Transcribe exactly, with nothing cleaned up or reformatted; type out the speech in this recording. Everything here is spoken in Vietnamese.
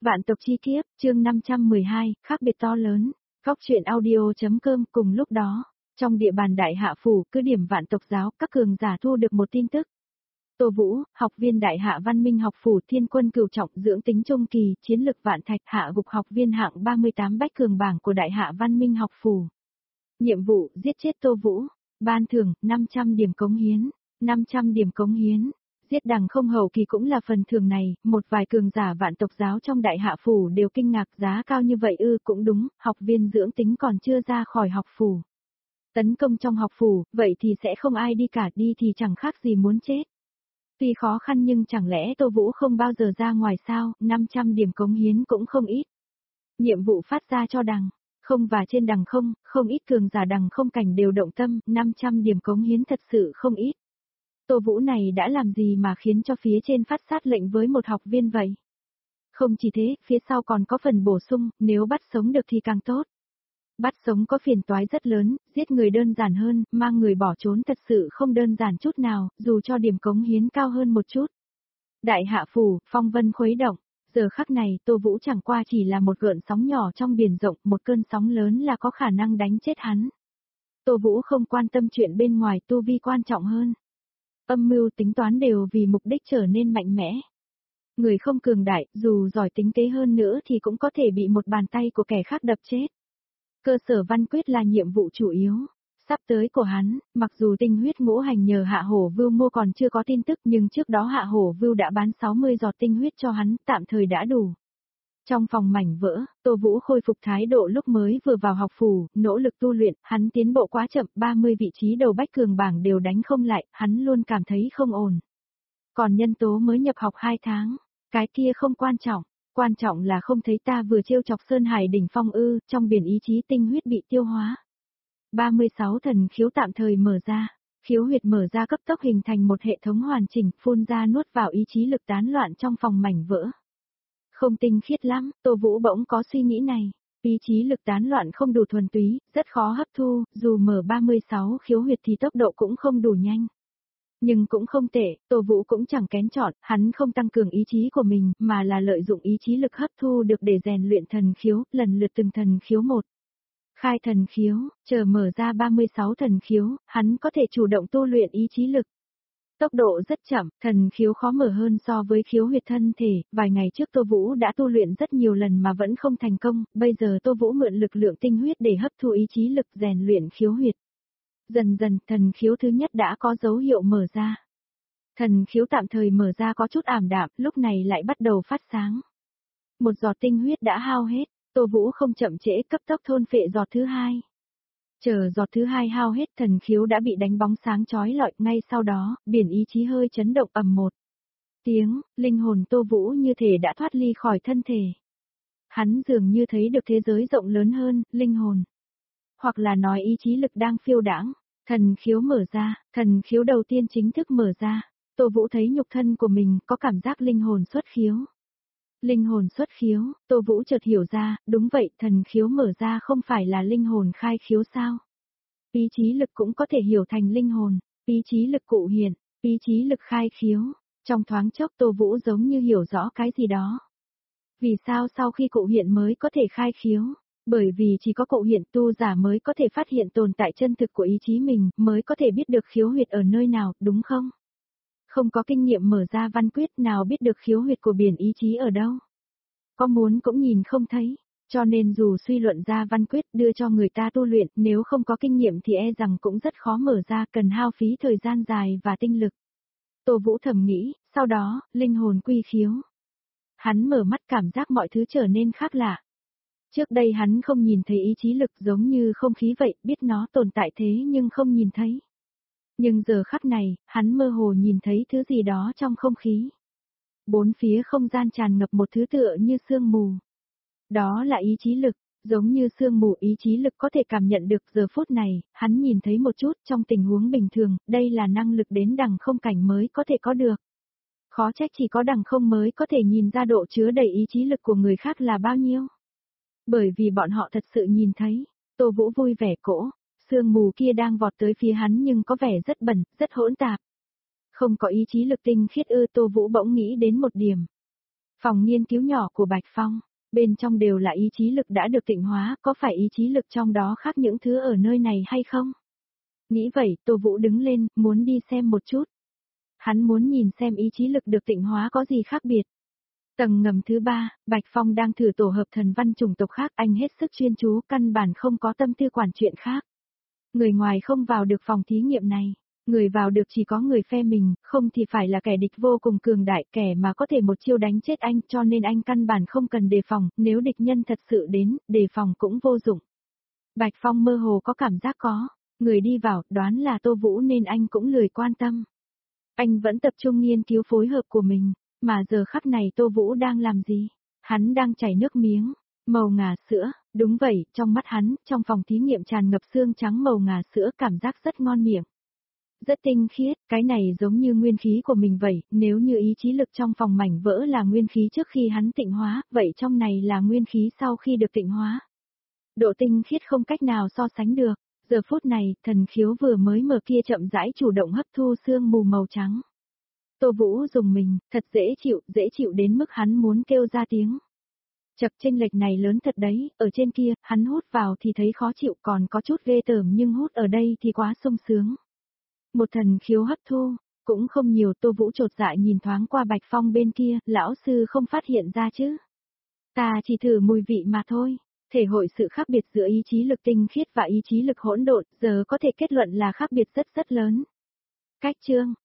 Vạn tộc chi kiếp, chương năm trăm mười hai, khác biệt to lớn. Góc truyện audio.com. Cùng lúc đó, trong địa bàn Đại Hạ Phủ, cứ điểm Vạn tộc giáo, các cường giả thu được một tin tức. Tô Vũ, học viên Đại Hạ Văn Minh học phủ Thiên Quân cửu trọng dưỡng tính trung kỳ, chiến lực vạn thạch, hạ gục học viên hạng ba mươi tám bách cường bảng của Đại Hạ Văn Minh học phủ. Nhiệm vụ, giết chết Tô Vũ. Ban thưởng, năm trăm điểm cống hiến. năm trăm điểm cống hiến. Giết đằng không hậu kỳ cũng là phần thưởng này, một vài cường giả vạn tộc giáo trong Đại Hạ Phủ đều kinh ngạc giá cao như vậy ư cũng đúng, học viên dưỡng tính còn chưa ra khỏi học phủ. Tấn công trong học phủ, vậy thì sẽ không ai đi cả, đi thì chẳng khác gì muốn chết. Tuy khó khăn nhưng chẳng lẽ Tô Vũ không bao giờ ra ngoài sao, năm trăm điểm cống hiến cũng không ít. Nhiệm vụ phát ra cho đằng không và trên đằng không, không ít cường giả đằng không cảnh đều động tâm, năm trăm điểm cống hiến thật sự không ít. Tô Vũ này đã làm gì mà khiến cho phía trên phát sát lệnh với một học viên vậy? Không chỉ thế, phía sau còn có phần bổ sung, nếu bắt sống được thì càng tốt. Bắt sống có phiền toái rất lớn, giết người đơn giản hơn, mang người bỏ trốn thật sự không đơn giản chút nào, dù cho điểm cống hiến cao hơn một chút. Đại Hạ Phủ, phong vân khuấy động, giờ khắc này Tô Vũ chẳng qua chỉ là một gợn sóng nhỏ trong biển rộng, một cơn sóng lớn là có khả năng đánh chết hắn. Tô Vũ không quan tâm chuyện bên ngoài, tu vi quan trọng hơn. Âm mưu tính toán đều vì mục đích trở nên mạnh mẽ. Người không cường đại, dù giỏi tính kế hơn nữa thì cũng có thể bị một bàn tay của kẻ khác đập chết. Cơ sở văn quyết là nhiệm vụ chủ yếu. Sắp tới của hắn, mặc dù tinh huyết ngũ hành nhờ Hạ Hổ Vưu mua còn chưa có tin tức nhưng trước đó Hạ Hổ Vưu đã bán sáu mươi giọt tinh huyết cho hắn, tạm thời đã đủ. Trong phòng mảnh vỡ, Tô Vũ khôi phục thái độ lúc mới vừa vào học phủ, nỗ lực tu luyện, hắn tiến bộ quá chậm, ba mươi vị trí đầu bách cường bảng đều đánh không lại, hắn luôn cảm thấy không ổn. Còn nhân tố mới nhập học hai tháng, cái kia không quan trọng, quan trọng là không thấy ta vừa trêu chọc Sơn Hải đỉnh phong ư, trong biển ý chí tinh huyết bị tiêu hóa. ba mươi sáu thần khiếu tạm thời mở ra, khiếu huyệt mở ra cấp tốc hình thành một hệ thống hoàn chỉnh, phun ra nuốt vào ý chí lực tán loạn trong phòng mảnh vỡ. Không tinh khiết lắm, Tô Vũ bỗng có suy nghĩ này, ý chí lực tán loạn không đủ thuần túy, rất khó hấp thu, dù mở ba mươi sáu khiếu huyệt thì tốc độ cũng không đủ nhanh. Nhưng cũng không tệ, Tô Vũ cũng chẳng kén chọn, hắn không tăng cường ý chí của mình, mà là lợi dụng ý chí lực hấp thu được để rèn luyện thần khiếu, lần lượt từng thần khiếu một. Khai thần khiếu, chờ mở ra ba mươi sáu thần khiếu, hắn có thể chủ động tu luyện ý chí lực. Tốc độ rất chậm, thần khiếu khó mở hơn so với khiếu huyệt thân thể, vài ngày trước Tô Vũ đã tu luyện rất nhiều lần mà vẫn không thành công, bây giờ Tô Vũ mượn lực lượng tinh huyết để hấp thu ý chí lực rèn luyện khiếu huyệt. Dần dần, thần khiếu thứ nhất đã có dấu hiệu mở ra. Thần khiếu tạm thời mở ra có chút ảm đạm, lúc này lại bắt đầu phát sáng. Một giọt tinh huyết đã hao hết, Tô Vũ không chậm trễ cấp tốc thôn phệ giọt thứ hai. Chờ giọt thứ hai hao hết, thần khiếu đã bị đánh bóng sáng chói lọi, ngay sau đó, biển ý chí hơi chấn động ầm một tiếng, linh hồn Tô Vũ như thể đã thoát ly khỏi thân thể. Hắn dường như thấy được thế giới rộng lớn hơn, linh hồn. Hoặc là nói ý chí lực đang phiêu đãng, thần khiếu mở ra, thần khiếu đầu tiên chính thức mở ra, Tô Vũ thấy nhục thân của mình có cảm giác linh hồn xuất khiếu. Linh hồn xuất khiếu, Tô Vũ chợt hiểu ra, đúng vậy, thần khiếu mở ra không phải là linh hồn khai khiếu sao? Ý chí lực cũng có thể hiểu thành linh hồn, ý chí lực cụ hiện, ý chí lực khai khiếu, trong thoáng chốc Tô Vũ giống như hiểu rõ cái gì đó. Vì sao sau khi cụ hiện mới có thể khai khiếu? Bởi vì chỉ có cụ hiện tu giả mới có thể phát hiện tồn tại chân thực của ý chí mình, mới có thể biết được khiếu huyệt ở nơi nào, đúng không? Không có kinh nghiệm mở ra văn quyết nào biết được khiếu huyệt của biển ý chí ở đâu. Có muốn cũng nhìn không thấy, cho nên dù suy luận ra văn quyết đưa cho người ta tu luyện, nếu không có kinh nghiệm thì e rằng cũng rất khó mở ra, cần hao phí thời gian dài và tinh lực. Tô Vũ thầm nghĩ, sau đó, linh hồn quy khiếu. Hắn mở mắt cảm giác mọi thứ trở nên khác lạ. Trước đây hắn không nhìn thấy ý chí lực giống như không khí vậy, biết nó tồn tại thế nhưng không nhìn thấy. Nhưng giờ khắc này, hắn mơ hồ nhìn thấy thứ gì đó trong không khí. Bốn phía không gian tràn ngập một thứ tựa như sương mù. Đó là ý chí lực, giống như sương mù ý chí lực có thể cảm nhận được giờ phút này, hắn nhìn thấy một chút trong tình huống bình thường, đây là năng lực đến đằng không cảnh mới có thể có được. Khó trách chỉ có đằng không mới có thể nhìn ra độ chứa đầy ý chí lực của người khác là bao nhiêu. Bởi vì bọn họ thật sự nhìn thấy, Tô Vũ vui vẻ cỗ, sương mù kia đang vọt tới phía hắn nhưng có vẻ rất bẩn, rất hỗn tạp. Không có ý chí lực tinh khiết ư, Tô Vũ bỗng nghĩ đến một điểm. Phòng nghiên cứu nhỏ của Bạch Phong, bên trong đều là ý chí lực đã được tịnh hóa, có phải ý chí lực trong đó khác những thứ ở nơi này hay không? Nghĩ vậy, Tô Vũ đứng lên, muốn đi xem một chút. Hắn muốn nhìn xem ý chí lực được tịnh hóa có gì khác biệt. Tầng ngầm thứ ba, Bạch Phong đang thử tổ hợp thần văn chủng tộc khác, anh hết sức chuyên chú, căn bản không có tâm tư quản chuyện khác. Người ngoài không vào được phòng thí nghiệm này, người vào được chỉ có người phe mình, không thì phải là kẻ địch vô cùng cường đại, kẻ mà có thể một chiêu đánh chết anh, cho nên anh căn bản không cần đề phòng, nếu địch nhân thật sự đến, đề phòng cũng vô dụng. Bạch Phong mơ hồ có cảm giác có người đi vào, đoán là Tô Vũ nên anh cũng lười quan tâm. Anh vẫn tập trung nghiên cứu phối hợp của mình, mà giờ khắc này Tô Vũ đang làm gì? Hắn đang chảy nước miếng, màu ngà sữa, đúng vậy, trong mắt hắn, trong phòng thí nghiệm tràn ngập xương trắng màu ngà sữa, cảm giác rất ngon miệng. Rất tinh khiết, cái này giống như nguyên khí của mình vậy, nếu như ý chí lực trong phòng mảnh vỡ là nguyên khí trước khi hắn tịnh hóa, vậy trong này là nguyên khí sau khi được tịnh hóa. Độ tinh khiết không cách nào so sánh được. Giờ phút này, thần khiếu vừa mới mở kia chậm rãi chủ động hấp thu sương mù màu trắng. Tô Vũ dùng mình, thật dễ chịu, dễ chịu đến mức hắn muốn kêu ra tiếng. Chật, chênh lệch này lớn thật đấy, ở trên kia, hắn hút vào thì thấy khó chịu, còn có chút ghê tởm, nhưng hút ở đây thì quá sung sướng. Một thần khiếu hấp thu, cũng không nhiều. Tô Vũ chột dạ nhìn thoáng qua Bạch Phong bên kia, lão sư không phát hiện ra chứ. Ta chỉ thử mùi vị mà thôi. Thể hội sự khác biệt giữa ý chí lực tinh khiết và ý chí lực hỗn độn, giờ có thể kết luận là khác biệt rất rất lớn. Cách chương